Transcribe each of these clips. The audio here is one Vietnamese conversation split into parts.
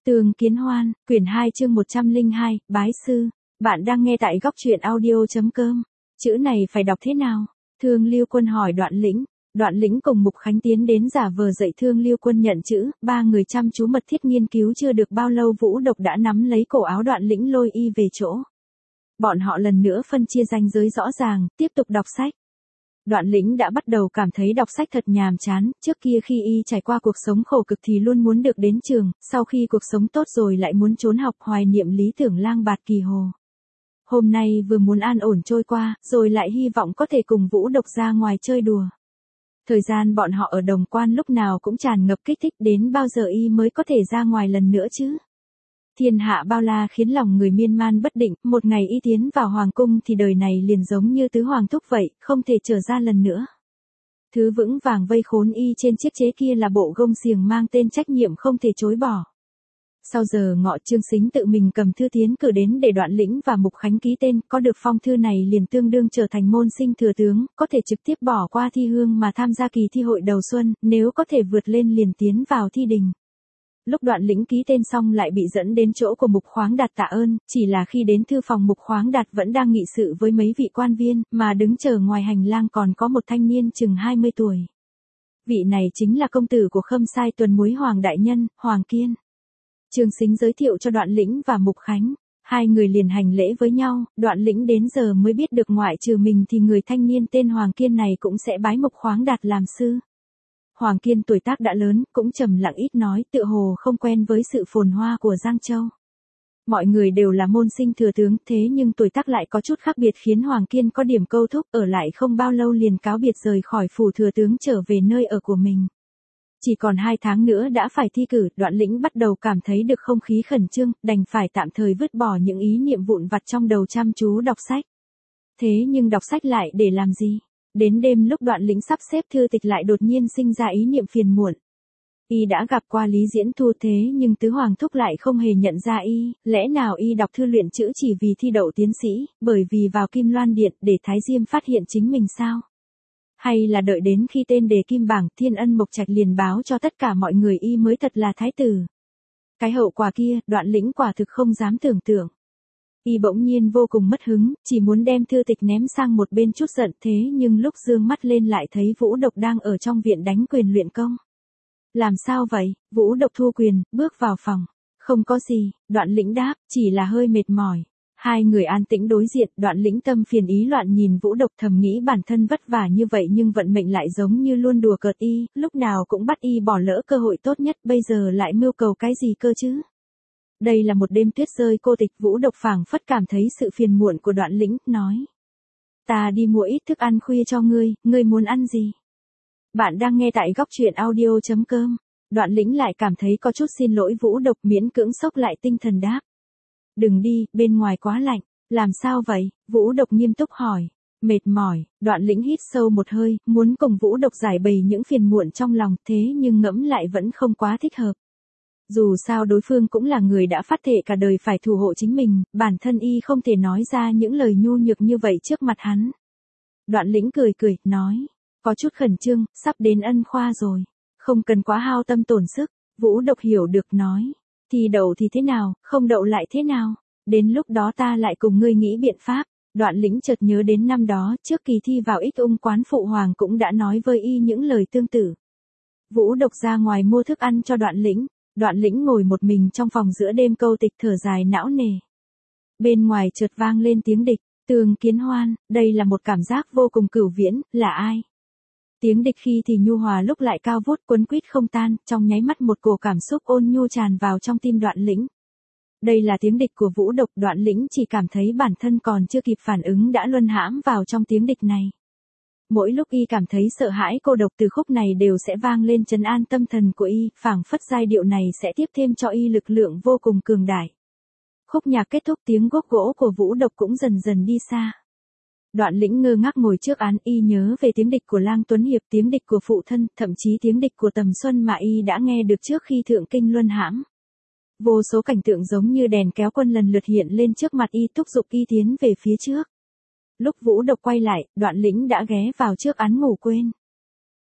Tường Kiến Hoan, quyển 2 chương 102, Bái Sư. Bạn đang nghe tại góc truyện audio.com. Chữ này phải đọc thế nào? Thương Liêu Quân hỏi Đoạn Lĩnh. Đoạn Lĩnh cùng Mục Khánh tiến đến giả vờ dạy Thương Liêu Quân nhận chữ, ba người chăm chú mật thiết nghiên cứu chưa được bao lâu Vũ Độc đã nắm lấy cổ áo Đoạn Lĩnh lôi y về chỗ. Bọn họ lần nữa phân chia ranh giới rõ ràng, tiếp tục đọc sách. Đoạn Lĩnh đã bắt đầu cảm thấy đọc sách thật nhàm chán, trước kia khi y trải qua cuộc sống khổ cực thì luôn muốn được đến trường, sau khi cuộc sống tốt rồi lại muốn trốn học hoài niệm lý tưởng lang bạt kỳ hồ. Hôm nay vừa muốn an ổn trôi qua, rồi lại hy vọng có thể cùng Vũ Độc ra ngoài chơi đùa. Thời gian bọn họ ở Đồng Quan lúc nào cũng tràn ngập kích thích, đến bao giờ y mới có thể ra ngoài lần nữa chứ? Thiên hạ bao la khiến lòng người miên man bất định, một ngày y tiến vào hoàng cung thì đời này liền giống như tứ hoàng thúc vậy, không thể trở ra lần nữa. Thứ vững vàng vây khốn y trên chiếc chế kia là bộ gông xiềng mang tên trách nhiệm không thể chối bỏ. Sau giờ ngọ Trương Sính tự mình cầm thư tiến cử đến để Đoạn Lĩnh và Mục Khánh ký tên, có được phong thư này liền tương đương trở thành môn sinh thừa tướng, có thể trực tiếp bỏ qua thi hương mà tham gia kỳ thi hội đầu xuân, nếu có thể vượt lên liền tiến vào thi đình. Lúc Đoạn Lĩnh ký tên xong lại bị dẫn đến chỗ của Mục Khoáng Đạt tạ ơn, chỉ là khi đến thư phòng Mục Khoáng Đạt vẫn đang nghị sự với mấy vị quan viên, mà đứng chờ ngoài hành lang còn có một thanh niên chừng 20 tuổi. Vị này chính là công tử của Khâm Sai Tuần Muối Hoàng Đại Nhân, Hoàng Kiên. Trương Sính giới thiệu cho Đoạn Lĩnh và Mục Khánh, hai người liền hành lễ với nhau, Đoạn Lĩnh đến giờ mới biết được ngoại trừ mình thì người thanh niên tên Hoàng Kiên này cũng sẽ bái Mục Khoáng Đạt làm sư. Hoàng Kiên tuổi tác đã lớn, cũng trầm lặng ít nói, tựa hồ không quen với sự phồn hoa của Giang Châu. Mọi người đều là môn sinh thừa tướng, thế nhưng tuổi tác lại có chút khác biệt khiến Hoàng Kiên có điểm câu thúc, ở lại không bao lâu liền cáo biệt rời khỏi phủ thừa tướng trở về nơi ở của mình. Chỉ còn 2 tháng nữa đã phải thi cử, Đoạn Lĩnh bắt đầu cảm thấy được không khí khẩn trương, đành phải tạm thời vứt bỏ những ý niệm vụn vặt trong đầu chăm chú đọc sách. Thế nhưng đọc sách lại để làm gì? Đến đêm lúc Đoạn Lĩnh sắp xếp thư tịch lại đột nhiên sinh ra ý niệm phiền muộn. Y đã gặp qua Lý Diễn Thu thế nhưng tứ hoàng thúc lại không hề nhận ra y, lẽ nào y đọc thư luyện chữ chỉ vì thi đậu tiến sĩ, bởi vì vào Kim Loan Điện để Thái Diêm phát hiện chính mình sao? Hay là đợi đến khi tên đề kim bảng Thiên Ân Mộc Trạch liền báo cho tất cả mọi người y mới thật là thái tử? Cái hậu quả kia, Đoạn Lĩnh quả thực không dám tưởng tượng. Y bỗng nhiên vô cùng mất hứng, chỉ muốn đem thư tịch ném sang một bên chút giận, thế nhưng lúc dương mắt lên lại thấy Vũ Độc đang ở trong viện đánh quyền luyện công. Làm sao vậy? Vũ Độc thu quyền, bước vào phòng. Không có gì, Đoạn Lĩnh đáp, chỉ là hơi mệt mỏi. Hai người an tĩnh đối diện, Đoạn Lĩnh tâm phiền ý loạn nhìn Vũ Độc thầm nghĩ bản thân vất vả như vậy nhưng vận mệnh lại giống như luôn đùa cợt y, lúc nào cũng bắt y bỏ lỡ cơ hội tốt nhất, bây giờ lại mưu cầu cái gì cơ chứ? Đây là một đêm tuyết rơi cô tịch, Vũ Độc phảng phất cảm thấy sự phiền muộn của Đoạn Lĩnh, nói. Ta đi mua ít thức ăn khuya cho ngươi muốn ăn gì? Bạn đang nghe tại góc truyện audio.com. Đoạn Lĩnh lại cảm thấy có chút xin lỗi Vũ Độc, miễn cưỡng xốc lại tinh thần đáp. Đừng đi, bên ngoài quá lạnh. Làm sao vậy? Vũ Độc nghiêm túc hỏi. Mệt mỏi, Đoạn Lĩnh hít sâu một hơi, muốn cùng Vũ Độc giải bày những phiền muộn trong lòng, thế nhưng ngẫm lại vẫn không quá thích hợp. Dù sao đối phương cũng là người đã phát thệ cả đời phải thủ hộ chính mình, bản thân y không thể nói ra những lời nhu nhược như vậy trước mặt hắn. Đoạn Lĩnh cười cười, nói, có chút khẩn trương, sắp đến ân khoa rồi. Không cần quá hao tâm tổn sức. Vũ Độc hiểu được, nói, thì đậu thì thế nào, không đậu lại thế nào, đến lúc đó ta lại cùng ngươi nghĩ biện pháp. Đoạn Lĩnh chợt nhớ đến năm đó, trước kỳ thi vào Ích Ung quán phụ hoàng cũng đã nói với y những lời tương tự. Vũ Độc ra ngoài mua thức ăn cho Đoạn Lĩnh. Đoạn Lĩnh ngồi một mình trong phòng giữa đêm câu tịch thở dài não nề. Bên ngoài chợt vang lên tiếng địch, Tường Kiến Hoan, đây là một cảm giác vô cùng cửu viễn, là ai? Tiếng địch khi thì nhu hòa lúc lại cao vút quấn quýt không tan, trong nháy mắt một cổ cảm xúc ôn nhu tràn vào trong tim Đoạn Lĩnh. Đây là tiếng địch của Vũ Độc, Đoạn Lĩnh chỉ cảm thấy bản thân còn chưa kịp phản ứng đã luân hãm vào trong tiếng địch này. Mỗi lúc y cảm thấy sợ hãi cô độc từ khúc này đều sẽ vang lên trấn an tâm thần của y, phảng phất giai điệu này sẽ tiếp thêm cho y lực lượng vô cùng cường đại. Khúc nhạc kết thúc, tiếng guốc gỗ của Vũ Độc cũng dần dần đi xa. Đoạn Lĩnh ngơ ngác ngồi trước án, y nhớ về tiếng địch của Lang Tuấn Hiệp, tiếng địch của phụ thân, thậm chí tiếng địch của Tầm Xuân mà y đã nghe được trước khi thượng kinh luân hãm. Vô số cảnh tượng giống như đèn kéo quân lần lượt hiện lên trước mặt y, thúc giục y tiến về phía trước. Lúc Vũ Độc quay lại, Đoạn Lĩnh đã ghé vào trước án ngủ quên.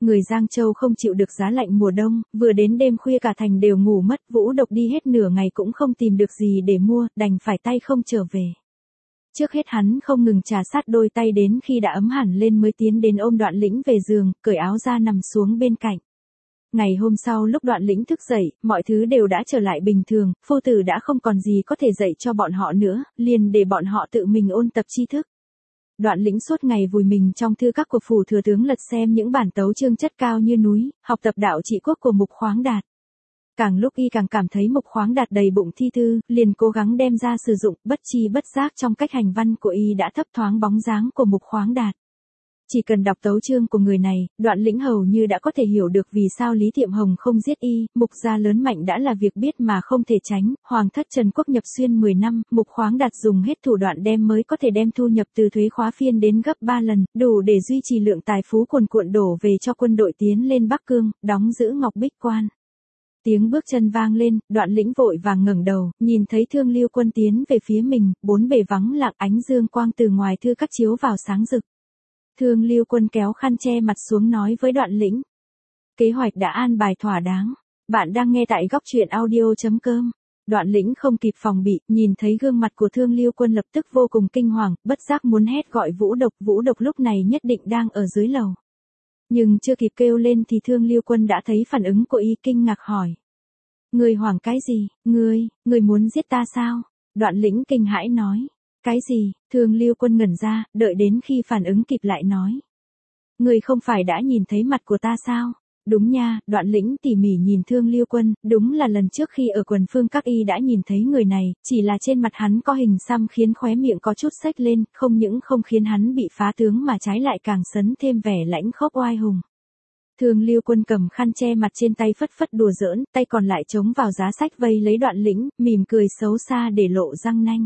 Người Giang Châu không chịu được giá lạnh mùa đông, vừa đến đêm khuya cả thành đều ngủ mất, Vũ Độc đi hết nửa ngày cũng không tìm được gì để mua, đành phải tay không trở về. Trước hết hắn không ngừng trà sát đôi tay đến khi đã ấm hẳn lên mới tiến đến ôm Đoạn Lĩnh về giường, cởi áo ra nằm xuống bên cạnh. Ngày hôm sau lúc Đoạn Lĩnh thức dậy, mọi thứ đều đã trở lại bình thường, phu tử đã không còn gì có thể dạy cho bọn họ nữa, liền để bọn họ tự mình ôn tập tri thức. Đoạn Lĩnh suốt ngày vùi mình trong thư các của phủ thừa tướng lật xem những bản tấu chương chất cao như núi, học tập đạo trị quốc của Mục Khoáng Đạt. Càng lúc y càng cảm thấy Mục Khoáng Đạt đầy bụng thi thư, liền cố gắng đem ra sử dụng, bất chi bất giác trong cách hành văn của y đã thấp thoáng bóng dáng của Mục Khoáng Đạt. Chỉ cần đọc tấu chương của người này, Đoạn Lĩnh hầu như đã có thể hiểu được vì sao Lý Tiệm Hồng không giết y, Mục gia lớn mạnh đã là việc biết mà không thể tránh, Hoàng thất Trần Quốc nhập xuyên 10 năm, Mục Khoáng Đạt dùng hết thủ đoạn đem mới có thể đem thu nhập từ thuế khóa phiên đến gấp 3 lần, đủ để duy trì lượng tài phú cuồn cuộn đổ về cho quân đội tiến lên Bắc Cương, đóng giữ Ngọc Bích Quan. Tiếng bước chân vang lên, Đoạn Lĩnh vội vàng ngẩng đầu, nhìn thấy Thương Lưu Quân tiến về phía mình, bốn bề vắng lặng, ánh dương quang từ ngoài thư các chiếu vào sáng rực. Thương Lưu Quân kéo khăn che mặt xuống nói với Đoạn Lĩnh. Kế hoạch đã an bài thỏa đáng. Bạn đang nghe tại góc truyện audio.com. Đoạn Lĩnh không kịp phòng bị, nhìn thấy gương mặt của Thương Lưu Quân lập tức vô cùng kinh hoàng, bất giác muốn hét gọi Vũ Độc lúc này nhất định đang ở dưới lầu. Nhưng chưa kịp kêu lên thì Thương Lưu Quân đã thấy phản ứng của y, kinh ngạc hỏi. Ngươi hoảng cái gì, ngươi muốn giết ta sao? Đoạn Lĩnh kinh hãi nói. Cái gì? Thương Lưu Quân ngẩn ra, đợi đến khi phản ứng kịp lại nói. Ngươi không phải đã nhìn thấy mặt của ta sao? Đúng nha, Đoạn Lĩnh tỉ mỉ nhìn Thương Lưu Quân, đúng là lần trước khi ở quần phương các y đã nhìn thấy người này, chỉ là trên mặt hắn có hình xăm khiến khóe miệng có chút xếch lên, không những không khiến hắn bị phá tướng mà trái lại càng sấn thêm vẻ lãnh khốc oai hùng. Thương Lưu Quân cầm khăn che mặt trên tay phất phất đùa giỡn, tay còn lại chống vào giá sách vây lấy Đoạn Lĩnh, mỉm cười xấu xa để lộ răng nanh.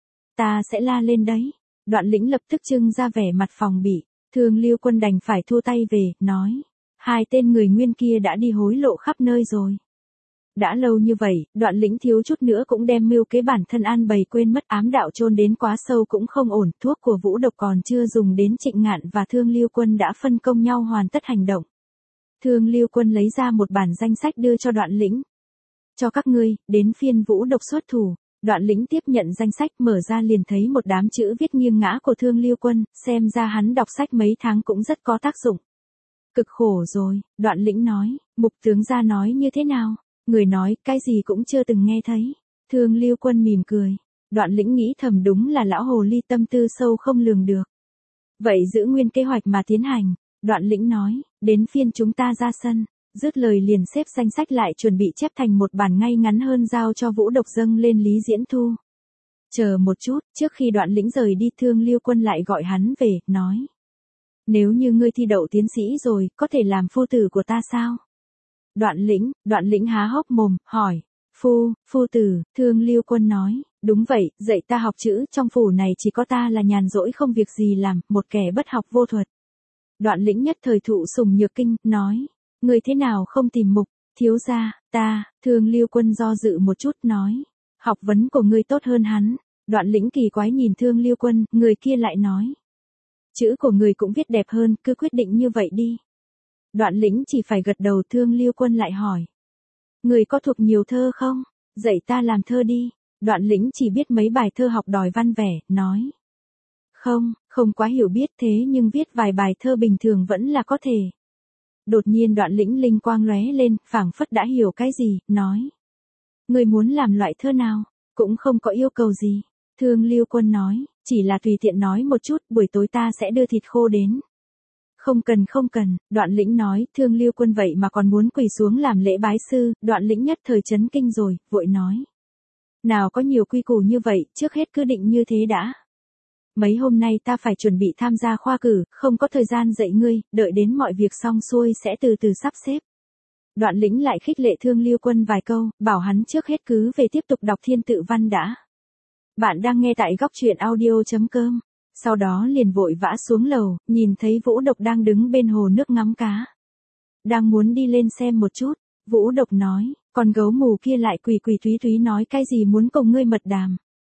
Ta sẽ la lên đấy. Đoạn Lĩnh lập tức trưng ra vẻ mặt phòng bị. Thương Lưu Quân đành phải thu tay về, nói. Hai tên người Nguyên kia đã đi hối lộ khắp nơi rồi. Đã lâu như vậy, Đoạn Lĩnh thiếu chút nữa cũng đem mưu kế bản thân an bày quên mất, ám đạo chôn đến quá sâu cũng không ổn, thuốc của Vũ Độc còn chưa dùng đến, Trịnh Ngạn và Thương Lưu Quân đã phân công nhau hoàn tất hành động. Thương Lưu Quân lấy ra một bản danh sách đưa cho Đoạn Lĩnh. Cho các ngươi, đến phiên Vũ Độc xuất thủ. Đoạn Lĩnh tiếp nhận danh sách, mở ra liền thấy một đám chữ viết nghiêng ngã của Thương Lưu Quân, xem ra hắn đọc sách mấy tháng cũng rất có tác dụng. Cực khổ rồi, Đoạn Lĩnh nói. Mục tướng gia nói như thế nào? Người nói, cái gì cũng chưa từng nghe thấy. Thương Lưu Quân mỉm cười. Đoạn Lĩnh nghĩ thầm, đúng là lão hồ ly tâm tư sâu không lường được. Vậy giữ nguyên kế hoạch mà tiến hành. Đoạn Lĩnh nói, đến phiên chúng ta ra sân. Dứt lời liền xếp danh sách lại, chuẩn bị chép thành một bản ngay ngắn hơn giao cho Vũ Độc dâng lên Lý Diễn Thu. Chờ một chút, trước khi Đoạn Lĩnh rời đi, Thương Lưu Quân lại gọi hắn về, nói. Nếu như ngươi thi đậu tiến sĩ rồi, có thể làm phu tử của ta sao? Đoạn Lĩnh há hốc mồm, hỏi. Phu tử, Thương Lưu Quân nói. Đúng vậy, dạy ta học chữ, trong phủ này chỉ có ta là nhàn rỗi không việc gì làm, một kẻ bất học vô thuật. Đoạn Lĩnh nhất thời thụ sủng nhược kinh, nói. Người thế nào không tìm Mục, thiếu gia, ta, Thương Lưu Quân do dự một chút nói. Học vấn của ngươi tốt hơn hắn. Đoạn Lĩnh kỳ quái nhìn Thương Lưu Quân, người kia lại nói. Chữ của người cũng viết đẹp hơn, cứ quyết định như vậy đi. Đoạn Lĩnh chỉ phải gật đầu. Thương Lưu Quân lại hỏi. Người có thuộc nhiều thơ không? Dạy ta làm thơ đi. Đoạn Lĩnh chỉ biết mấy bài thơ học đòi văn vẻ, nói. Không quá hiểu biết, thế nhưng viết vài bài thơ bình thường vẫn là có thể. Đột nhiên Đoạn Lĩnh linh quang lóe lên, phảng phất đã hiểu cái gì, nói. Người muốn làm loại thơ nào? Cũng không có yêu cầu gì. Thương Lưu Quân nói, chỉ là tùy tiện nói một chút, buổi tối ta sẽ đưa thịt khô đến. Không cần, Đoạn Lĩnh nói. Thương Lưu Quân vậy mà còn muốn quỳ xuống làm lễ bái sư. Đoạn Lĩnh nhất thời chấn kinh rồi, vội nói. Nào có nhiều quy củ như vậy, trước hết cứ định như thế đã. Mấy hôm nay ta phải chuẩn bị tham gia khoa cử, không có thời gian dạy ngươi, đợi đến mọi việc xong xuôi sẽ từ từ sắp xếp. Đoạn Lĩnh lại khích lệ Thương Lưu Quân vài câu, bảo hắn trước hết cứ về tiếp tục đọc thiên tự văn đã. Bạn đang nghe tại góc truyện audio.com. Sau đó liền vội vã xuống lầu, nhìn thấy Vũ Độc đang đứng bên hồ nước ngắm cá. Đang muốn đi lên xem một chút, Vũ Độc nói, con gấu mù kia lại quỳ quỳ túy túy nói cái gì muốn cùng ngươi mật đàm.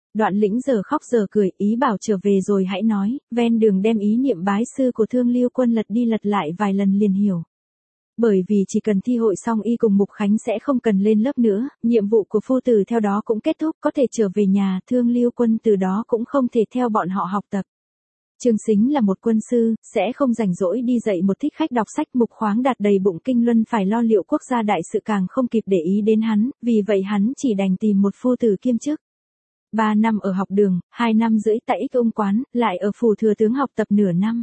Đoạn Lĩnh giờ khóc giờ cười, ý bảo trở về rồi hãy nói, ven đường đem ý niệm bái sư của Thương Lưu Quân lật đi lật lại vài lần liền hiểu. Bởi vì chỉ cần thi hội xong y cùng Mục Khánh sẽ không cần lên lớp nữa, nhiệm vụ của phu tử theo đó cũng kết thúc, có thể trở về nhà, Thương Lưu Quân từ đó cũng không thể theo bọn họ học tập. Trương Sính là một quân sư, sẽ không rảnh rỗi đi dạy một thích khách đọc sách. Mục Khoáng đạt đầy bụng kinh luân phải lo liệu quốc gia đại sự càng không kịp để ý đến hắn, vì vậy hắn chỉ đành tìm một phu tử kiêm chức. 3 năm ở học đường, 2 năm rưỡi tại Ích Ung Quán, lại ở phủ thừa tướng học tập nửa năm.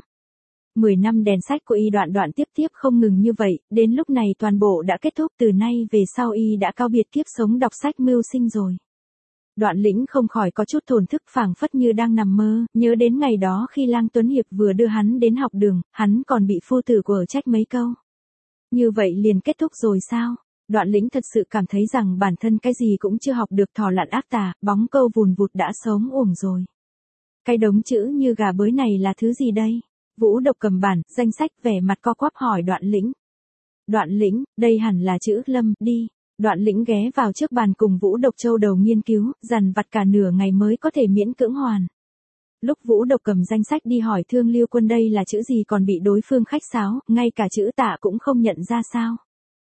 10 năm đèn sách của y đoạn đoạn tiếp không ngừng như vậy, đến lúc này toàn bộ đã kết thúc, từ nay về sau y đã cao biệt kiếp sống đọc sách mưu sinh rồi. Đoạn Lĩnh không khỏi có chút thổn thức, phảng phất như đang nằm mơ, nhớ đến ngày đó khi Lang Tuấn Hiệp vừa đưa hắn đến học đường, hắn còn bị phu tử của trách mấy câu. Như vậy liền kết thúc rồi sao? Đoạn Lĩnh thật sự cảm thấy rằng bản thân cái gì cũng chưa học được, thỏ lặn ác tà, bóng câu vùn vụt đã sống uổng rồi. Cái đống chữ như gà bới này là thứ gì đây? Vũ Độc cầm bản, danh sách, vẻ mặt co quắp hỏi Đoạn Lĩnh. Đoạn Lĩnh, đây hẳn là chữ Lâm, đi. Đoạn Lĩnh ghé vào trước bàn cùng Vũ Độc châu đầu nghiên cứu, dằn vặt cả nửa ngày mới có thể miễn cưỡng hoàn. Lúc Vũ Độc cầm danh sách đi hỏi Thương Lưu Quân đây là chữ gì còn bị đối phương khách sáo, ngay cả chữ tạ cũng không nhận ra sao.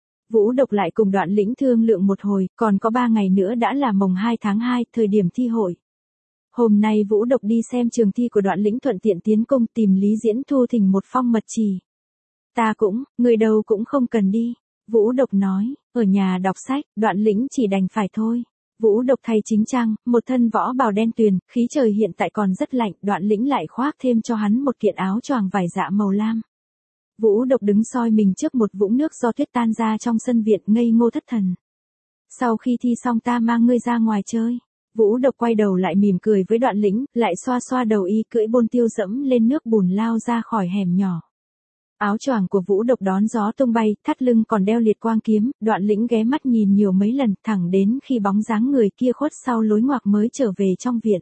Vũ Độc lại cùng Đoạn Lĩnh thương lượng một hồi, còn có 3 ngày nữa đã là mồng 2 tháng 2, thời điểm thi hội. Hôm nay Vũ Độc đi xem trường thi của Đoạn Lĩnh, thuận tiện tiến công tìm Lý Diễn Thu thỉnh một phong mật chỉ. Ta cũng, người đâu cũng không cần đi. Vũ Độc nói, ở nhà đọc sách, Đoạn Lĩnh chỉ đành phải thôi. Vũ Độc thay chính trang, một thân võ bào đen tuyền, khí trời hiện tại còn rất lạnh, Đoạn Lĩnh lại khoác thêm cho hắn một kiện áo choàng vải dạ màu lam. Vũ Độc đứng soi mình trước một vũng nước do tuyết tan ra trong sân viện, ngây ngô thất thần. Sau khi thi xong ta mang ngươi ra ngoài chơi. Vũ Độc quay đầu lại mỉm cười với Đoạn Lĩnh, lại xoa xoa đầu y, cưỡi bôn tiêu dẫm lên nước bùn lao ra khỏi hẻm nhỏ. Áo choàng của Vũ Độc đón gió tung bay, thắt lưng còn đeo liệt quang kiếm, Đoạn Lĩnh ghé mắt nhìn nhiều mấy lần, thẳng đến khi bóng dáng người kia khuất sau lối ngoạc mới trở về trong viện.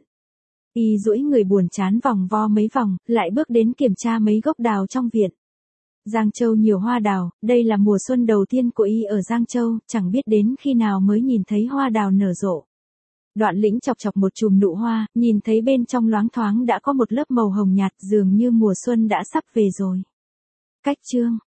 Y duỗi người buồn chán vòng vo mấy vòng, lại bước đến kiểm tra mấy gốc đào trong viện. Giang Châu nhiều hoa đào, đây là mùa xuân đầu tiên của y ở Giang Châu, chẳng biết đến khi nào mới nhìn thấy hoa đào nở rộ. Đoạn Lĩnh chọc chọc một chùm nụ hoa, nhìn thấy bên trong loáng thoáng đã có một lớp màu hồng nhạt, dường như mùa xuân đã sắp về rồi. Cách chương